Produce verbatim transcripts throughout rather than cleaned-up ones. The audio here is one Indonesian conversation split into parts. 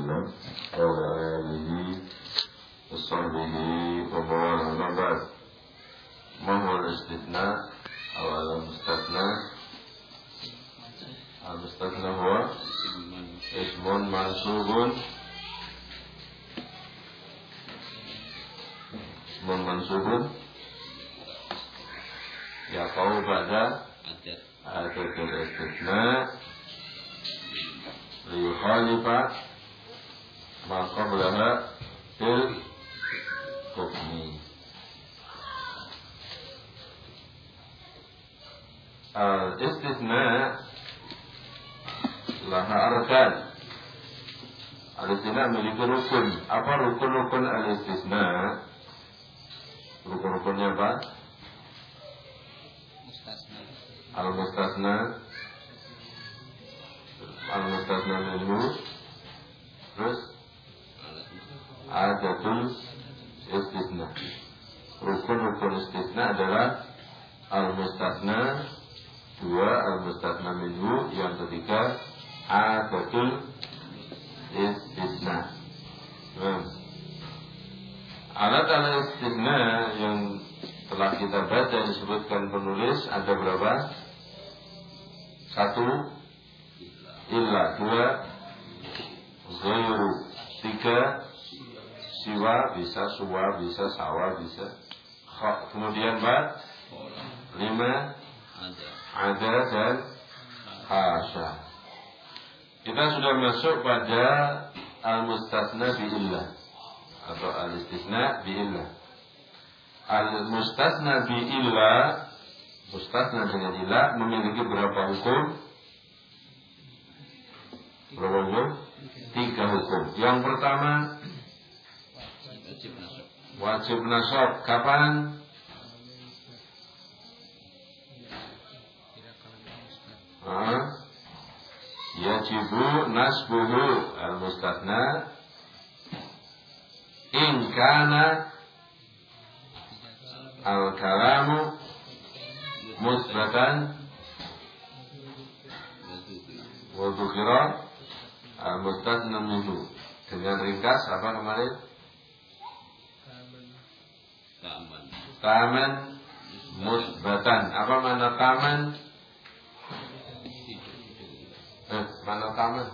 وسلم وعلى آله وصحبه ومن والاه. ما هو الاستثناء أو المستثنى؟ المستثنى هو اسم منصوب اسم منصوب يقع بعد عدد الاستثناء ليخالف ما قبلها في الحكم. Al-istisna laha arkan. Al-istisna memiliki rukun. Apa rukun-rukun al-istisna? Rukun-rukunnya apa? Al-mustasna, Al-mustasna minhu, terus adatul istisna. Rukun-rukun istisna adalah al-mustasna, dua al-mustasna minhu, yang ketiga adatul istisna. Hmm. Alat al-istisna yang telah kita baca disebutkan penulis ada berapa? Satu illa, dua ghairu, tiga siwa, bisa suwa, bisa sawa, bisa kha, kemudian empat, lima ada dan hasya. Kita sudah masuk pada al-mustasna bi'illah atau al-istisna bi'illah. Al-mustasna bi'illah, mustasna dengan ilah, memiliki berapa hukum? Berapa hukum? Tiga hukum. Yang pertama wajib nasab. Kapan? Ah, yajibu nasbuhu al-mustasna in kana al-kalamu musbatan wa dhukhira al-mustasna minhu. Dengan ringkas apa kemarin? Taman musbatan. Apa mana taman? Eh, mana taman?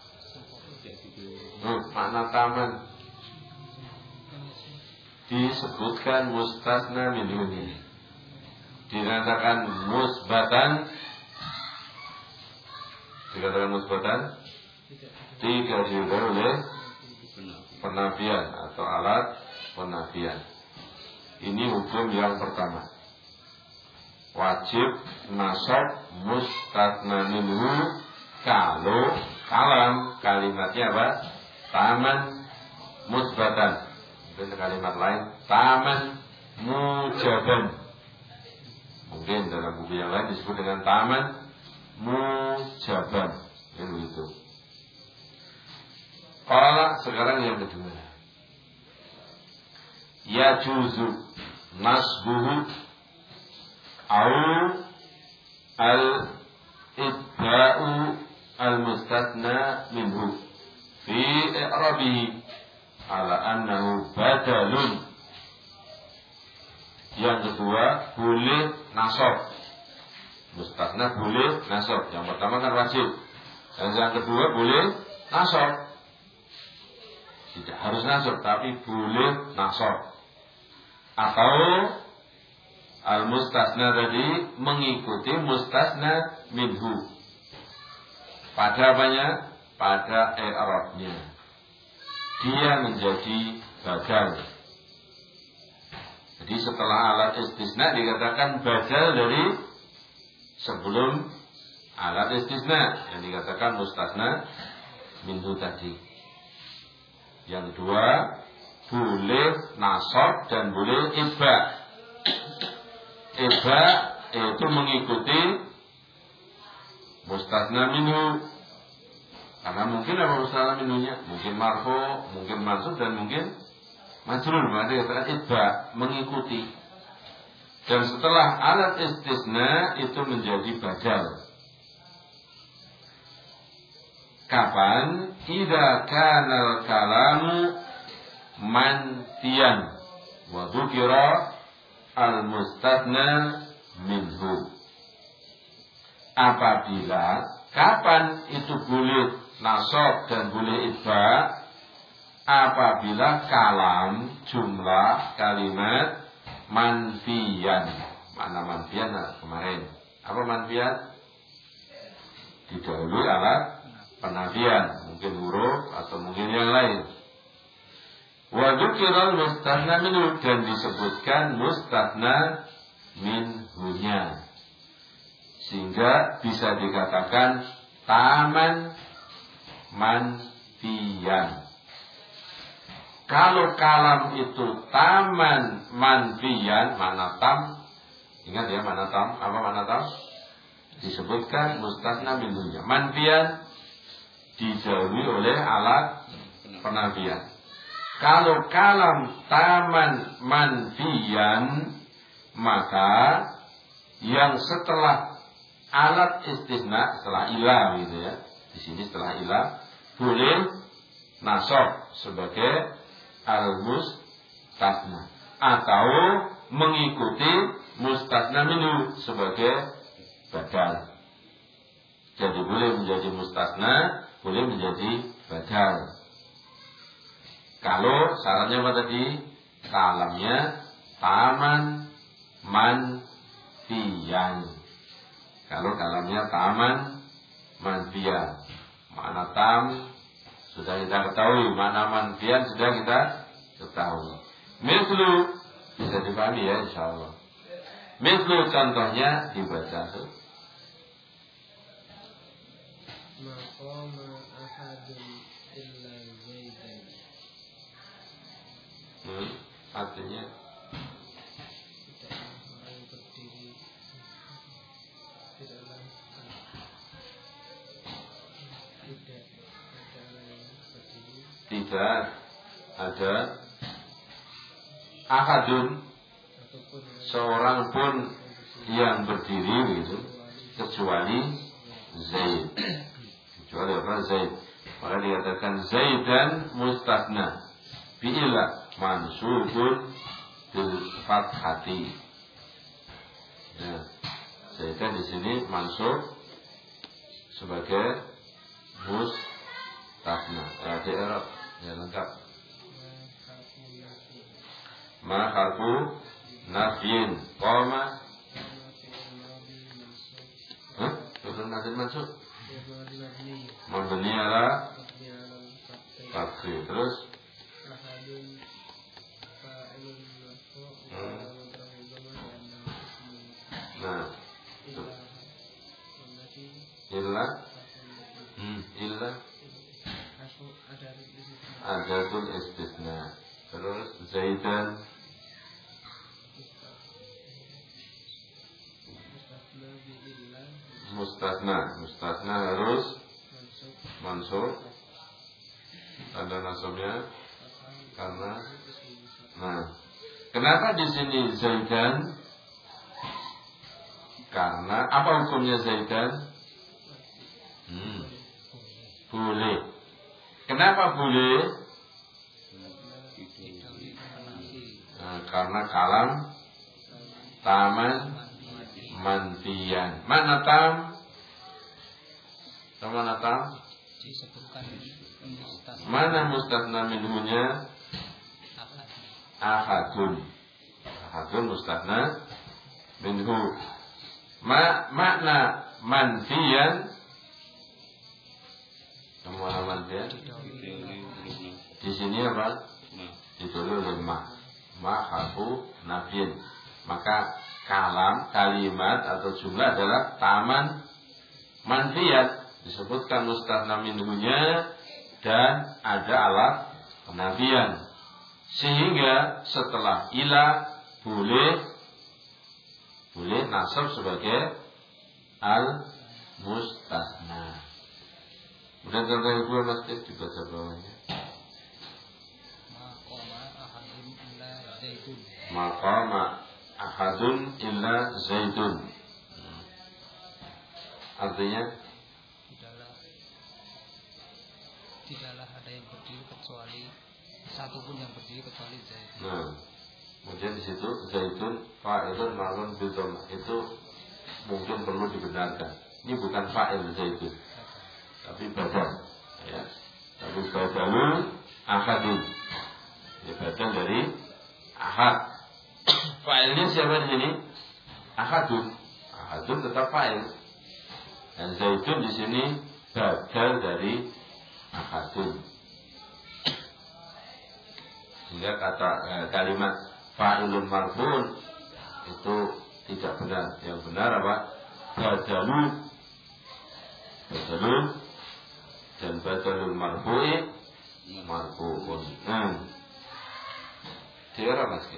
Hmm, mana taman? Disebutkan mustasna minhu ini. Dikatakan musbatan. Dikatakan musbatan. Tidak diukur oleh penafian atau alat penafian. Ini hukum yang pertama. Wajib nasab mustasna minhu kalau kalam kalimatnya apa? Taman musbatan. Mungkin kalimat lain taman mujaban. Mungkin dalam buku yang lain disebut dengan taman mujaban. Yang begitu. Kalau sekarang yang kedua, yajuzu nasbuhu au al-ibda'u al-mustasna minhu fi i'rabihi ala annahu badalun. Yang kedua boleh nasab. Mustasna boleh nasab. Yang pertama kan wajib. Dan yang kedua boleh nasab. Tidak harus nasab, tapi boleh nasab. Atau al-mustasna tadi mengikuti mustasna minhu. Pada apanya? Pada i'rabnya. Dia menjadi badal. Jadi setelah alat istisna dikatakan badal dari sebelum alat istisna yang dikatakan mustasna minhu tadi. Yang kedua boleh nasab dan boleh ibba. Ibba itu mengikuti mustasna minhu. Karena mungkin apa mustasna minhunya? Mungkin marfu, mungkin mansub dan mungkin majrur. Maka dikatakan ibba, mengikuti. Dan setelah alat istisna itu menjadi badal. Kapan? Idza kana al-kalamu mantiyan wa dzukira al-mustatsna minhu. Apabila, kapan itu boleh nasab dan boleh idfa? Apabila kalam, jumlah, kalimat manfiyan. Mana manfiyan nah, kemarin? Apa manfiyan? Didahului alat penafian, mungkin huruf atau mungkin yang lain. Wa dzukiral mustatsna minhu, dan disebutkan mustatsna minhunya, sehingga bisa dikatakan taman manfiyan. Kalau kalam itu taman manfiyan, mana tam? Ingat ya, mana tam? Apa mana tam? Disebutkan mustatsna minhunya. Manfiyan dijauhi oleh alat penafian. Kalau kalam taman manfiyan, maka yang setelah alat istisna, setelah ilah gitu ya. Di sini setelah ilah boleh nasab sebagai al-mustatsna atau mengikuti mustatsna minhu sebagai badal. Jadi boleh menjadi mustatsna, boleh menjadi badal. Kalau syaratnya apa tadi? Kalamnya taman manfiyan. Kalau kalamnya taman manfiyan, mana tam sudah kita ketahui, mana manfiyan sudah kita ketahui. Mislu bisa dipahami ya insyaallah. Mislu contohnya dibaca tuh. Maqama ahadun illa zaidan. Hmm, artinya Tidaklah orang berdiri, tidaklah tidak ada orang berdiri, tidak ada ahadun ataupun seorang pun yang berdiri gitu, kecuali Zaid. Kecuali apa? Zaid. Maka dikatakan Zaidan mustatsna bi'ila mansubun bil fathati. Nah, Zaidan di sini mansub sebagai mustatsna. Ya, di Arab ya lengkap. Ma harfu nafyin qama. Hah? Turun nafyin mansub. Mabni ala fathi. Terus hmm. Nah illa hmm. illa adatul istisna. Terus Zaidan mustatsna. Mustatsna harus mansub. Tanda nasabnya karena nah, kenapa di sini Zaidan? Karena apa hukumnya Zaidan? Hmm, boleh. Kenapa boleh? Nah, karena kalam taman manfiyan. Mana tam? Mana tam? Mana mustatsna minhunya? Ahadun. Ahadun mustatsna minhu. Ma makna manfiyan. Mana manfiyan? Di sini apa? Ditulis oleh ma. Ma harfu nafyin. Maka kalam, kalimat atau jumlah adalah taman manfiyat. Disebutkan mustatsna minhunya dan ada alat penafian. Sehingga setelah ila boleh boleh nasab sebagai al mustatsna. Kemudian contoh yang kedua masjid dibaca bawahnya. Maqama ahadun illa zaidun. Artinya berdiri kecuali satu pun yang berdiri kecuali Zaid. Nah, kemudian di situ Zaidun fa'ilun ma'lun bidom itu mungkin perlu dibenarkan. Ini bukan fa'il Zaidun, tapi badal, ya. Tapi badalun ahadun. Ini badal dari ahad. Fa'ilnya siapa di sini? Ahadun. Ahadun tetap fa'il. Dan Zaidun di sini badal dari ahadun. Sehingga kata eh, kalimat fa'ilun marfu'un itu tidak benar. Yang benar apa? Badalun. Badalun dan badalun marfu'i marfu'un. Nah, di Arab Mas.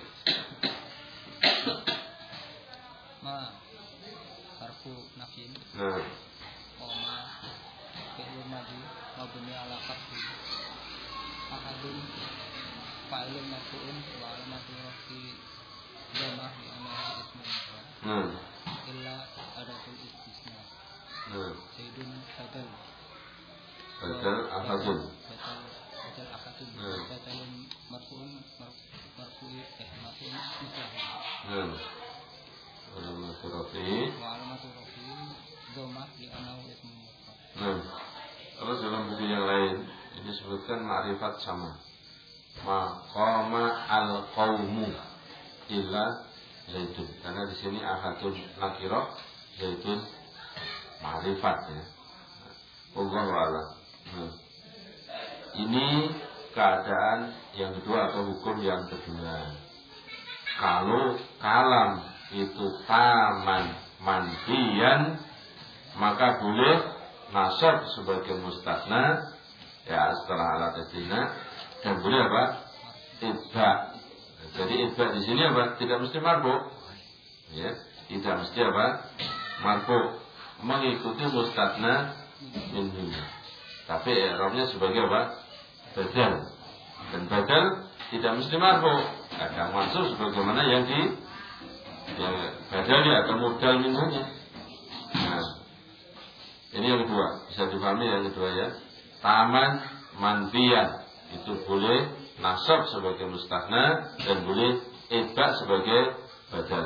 Ma harfu nafin. Nah, Koma fi'lun madhi mabni ala fathi. Ahadun fa'ilun marfu'un wa alamatu rafi dhamma li annahu ismun mufrad. nah, Illa adatul istisna. nah. Zaidun badal. Badal ahadun. Badal badal ahadun. Hmm. Badalun marfu'un marfu'i eh marfu'un mislahu. Nah, alamatu rafi'i. Wa alamatu rafi dhamma li annahu ismun mufrad. Nah, kalau dalam buku yang lain ini disebutkan ma'rifat sama. Maqama al-qaumu illa Zaidun. Karena di sini ahadun nakirah, Zaidun ma'rifat, ya. Wallahu a'lam. Nah, ini keadaan yang kedua atau hukum yang kedua. Kalau kalam itu taman manfiyan, maka boleh nasab sebagai mustasna, ya, setelah alat istina, dan boleh apa? Idba. Jadi idba di sini apa? Tidak mesti marfu, ya, tidak mesti apa? Marfu, mengikuti mustasna minhu. Tapi i'rabnya sebagai apa? Badal. Dan badal tidak mesti marfu, kadang masuk sebagaimana yang di yang badalnya atau mubdal minhunya. Nah, ini yang kedua, bisa dipahami yang kedua, ya. Taman manfiyan itu boleh nasab sebagai mustahna dan boleh idba sebagai badal.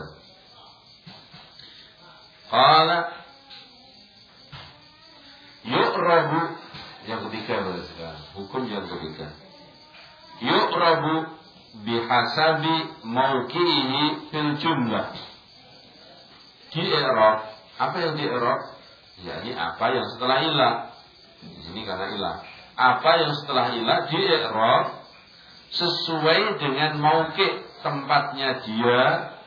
Qala yu'rabu, yang ketiga sekarang, hukum yang ketiga. Yu'rabu bihasabi mauqi'ihi fil jumlah. Di i'rab, apa yang di i'rab? Yakni apa yang setelah ilah. Di sini karena ilah. Apa yang setelah ilah di i'rab sesuai dengan mauqi', tempatnya dia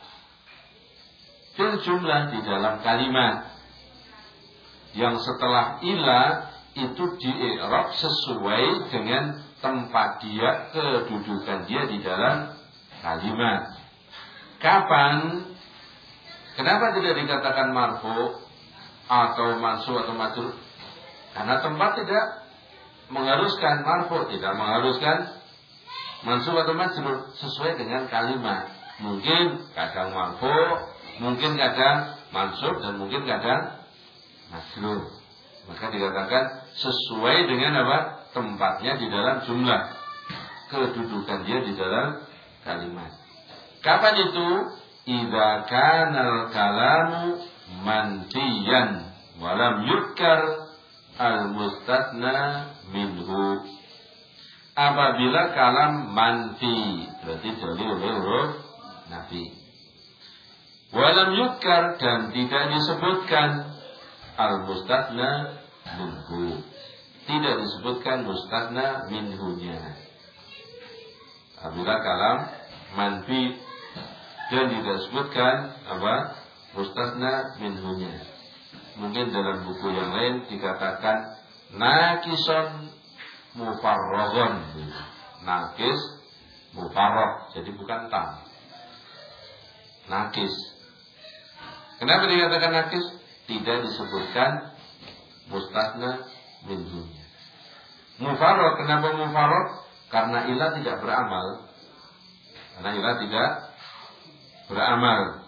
fil jumlah, di dalam kalimat. Yang setelah ilah itu di i'rab sesuai dengan tempat dia, kedudukan dia di dalam kalimat. Kapan? Kenapa tidak dikatakan marfu atau mansu atau majrur? Karena tempat tidak mengharuskan marfu, tidak mengharuskan mansu atau majrur, sesuai dengan kalimat. Mungkin kadang marfu, mungkin kadang mansub, dan mungkin kadang majrur. Maka dikatakan sesuai dengan apa? Tempatnya di dalam jumlah, kedudukan dia di dalam kalimat. Kapan itu? Idza kanal kalamu manfiyan walam yudkar al-mustatsna minhu. Apabila kalam manfi, berarti dalil huruf nafi. Walam yudkar, dan tidak disebutkan al-mustatsna minhu, tidak disebutkan mustatsna minhunya. Apabila kalam manfi dan tidak disebutkan apa? Mustatsna minhunya. Mungkin dalam buku yang lain dikatakan nakison mufarrogon, nakis mufarrog, jadi bukan tam, nakis. Kenapa dikatakan nakis? Tidak disebutkan mustatsna minhunya. Mufarrog, kenapa mufarrog? Karena ilah tidak beramal. Karena ilah tidak beramal.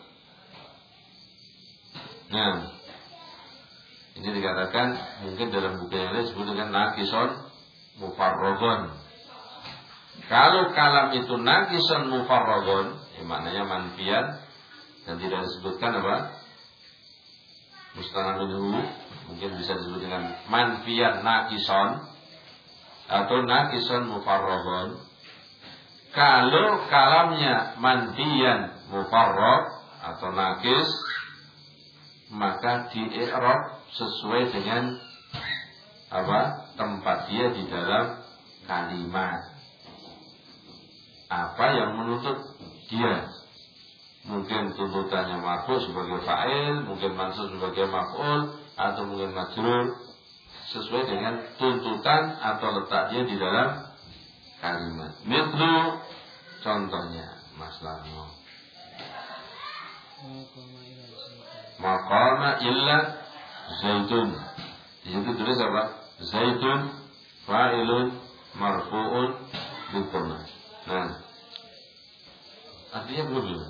Nah, ini dikatakan mungkin dalam buku yang lain disebut dengan nakison mufarrogon, Kalau kalam itu naqisun mufarradun, ya maknanya manfian dan tidak disebutkan apa? Mustana minhu, mungkin bisa disebut dengan manfian naqison atau naqison mufarradun. Kalau kalamnya manfian mufarrad atau naqis, maka di-i'rab sesuai dengan apa? Tempat dia di dalam kalimat. Apa yang menuntut dia? Mungkin tuntutannya marfu sebagai fa'il, mungkin mansub sebagai maf'ul, atau mungkin majrur, sesuai dengan tuntutan atau letaknya di dalam kalimat. Mithlu, contohnya Mas Larno, maqama illa zaitun. Di situ tulis apa? Zaitun fa'ilun marfu'un bil dhamma. Nah, artinya belum belum.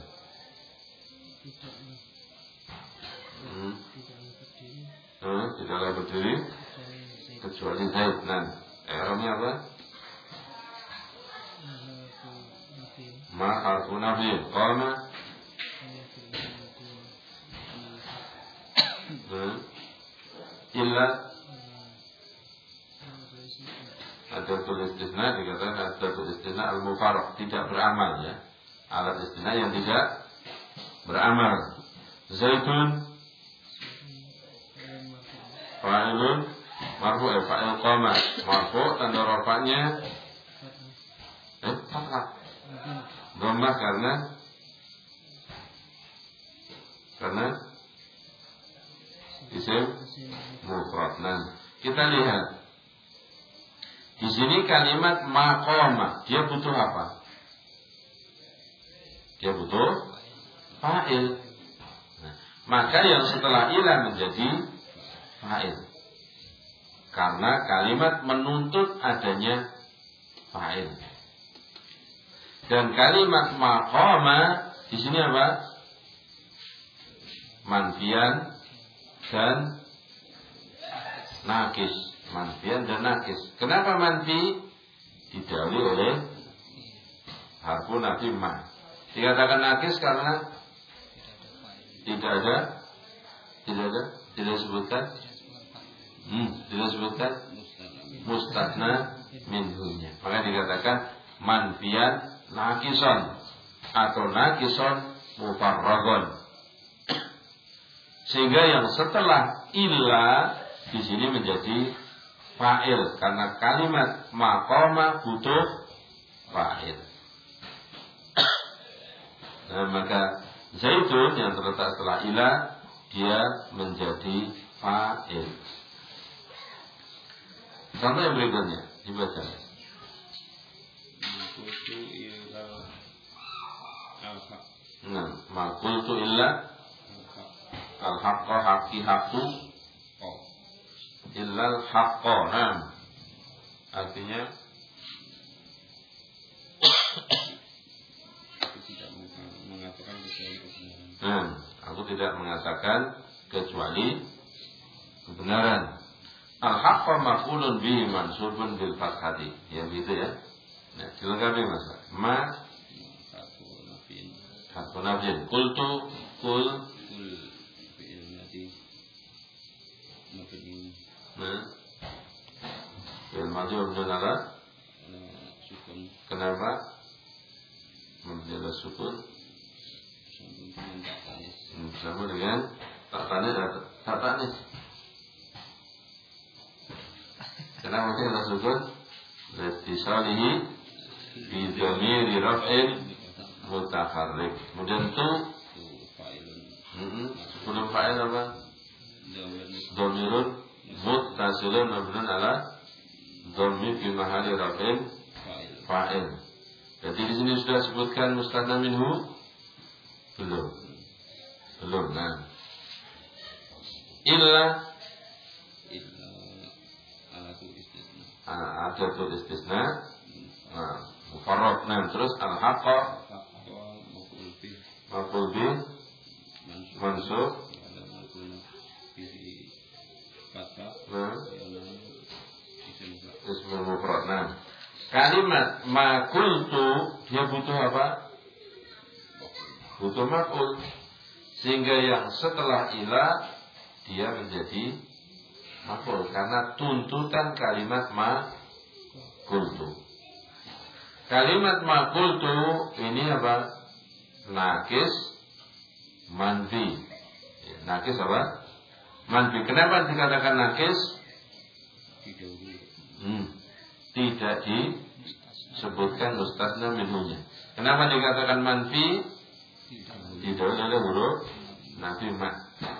Hmm. Hmm, tidaklah berdiri kecuali Zaid. Nah, i'rabnya apa? Ma harfu nafi. Qama. Hmm. Illa. Ada tulis istisna, dikatakan ada tulis istisna al-mufarrad, tidak beramal ya. Alat istisna yang tidak beramal. Zaitun fa'ilun marfu, eh, fa'il qama marfu, tanda rafa'nya eh fathah. Dhammah karena karena isim mufrad. Nah, kita lihat di sini kalimat maqama, dia butuh apa? Dia butuh fa'il. Nah, maka yang setelah ila menjadi fa'il. Karena kalimat menuntut adanya fa'il. Dan kalimat maqama di sini apa? Manfian dan naqis. Manfian dan naqis. Kenapa manfi? Didahului oleh harfu nafi ma. Dikatakan naqis karena tidak ada, tidak ada, tidak disebutkan, hmm, tidak disebutkan mustadna minhunya. Maka dikatakan manfian naqison atau naqison mufarragon. Sehingga yang setelah illa di sini menjadi fa'il karena kalimat maqama butuh fa'il. Nah, maka zaitun yang terletak setelah ila dia menjadi fa'il. Contoh yang berikutnya dibaca. Nah, maqultu illa al-haqqa haqqi haqqu illa al-haqqa. Nah, artinya Nah, aku tidak mengatakan kecuali kebenaran. Al-haqqa maf'ulun bihi mansubun bil fathati. Ya gitu ya. Nah, dilengkapi Mas. Ma harfu nafin. Qultu qul fi'il madhi mabni. Nah, fi'il madhi mabni ala sukun. Kenapa? Mabni ala sukun. Sama dengan tak tanis atau tak tanis. Kenapa dia ada sukun? Litisalihi bi dhamiri raf'in mutaharrik. Kemudian tu sebelum fa'il apa? Dhamirun muttasilun mabniun ala dhammi fi mahalli raf'in fa'il. Jadi di sini sudah sebutkan mustadna minhu? Belum. Belum. Nah, illa illa alatu istisna. Ah, ada tu istisna. Nah, mufarrad. Nah, terus al-haqqa maf'ul bih mansub nah, ismul mufrad. Nah, kalimat makultu dia butuh apa? Butuh maf'ul. Sehingga yang setelah ila dia menjadi maf'ul karena tuntutan kalimat makultu. Kalimat makultu ini apa? Nakis manfi. Nakis apa? Manfi. Kenapa dikatakan nakis? Hmm. Tidak disebutkan mustasna minhunya. Kenapa dikatakan manfi? Tidak ada huruf nafi ma.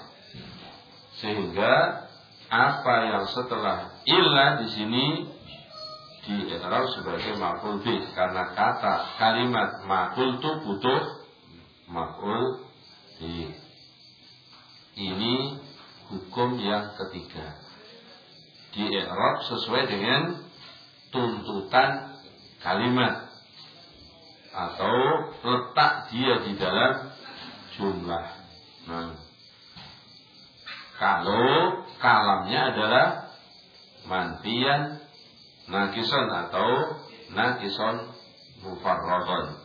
Sehingga apa yang setelah illa di sini di i'rab sebagai maf'ul bih karena kata kalimat maf'ul itu butuh maf'ul bih. Ini hukum yang ketiga. Di i'rab sesuai dengan tuntutan kalimat atau letak dia di dalam jumlah. Nah, kalau kalamnya adalah manfiyan nakison atau nakison mufarradon.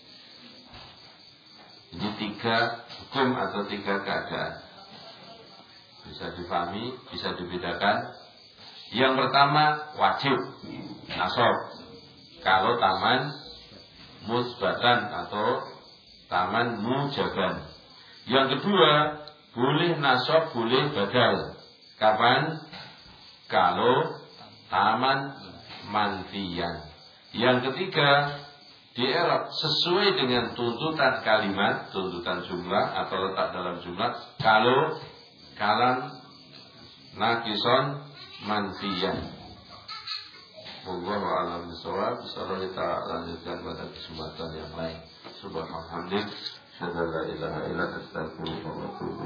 Ini tiga hukum atau tiga keadaan. Bisa difahami, bisa dibedakan. Yang pertama wajib nasab. Kalau taman musbatan atau taman mujaban. Yang kedua boleh nasab, boleh badal. Kapan? Kalau taman manfiyan. Yang ketiga, di i'rab sesuai dengan tuntutan kalimat, tuntutan jumlah atau letak dalam jumlah. Kalau kalam nakison manfiyan. Wallahu a'lam bishawab. Insyaallah kita lanjutkan pada kesempatan yang lain. Subhanallah, alhamdulillah, la ilaha illa anta, astaghfiruka wa atubu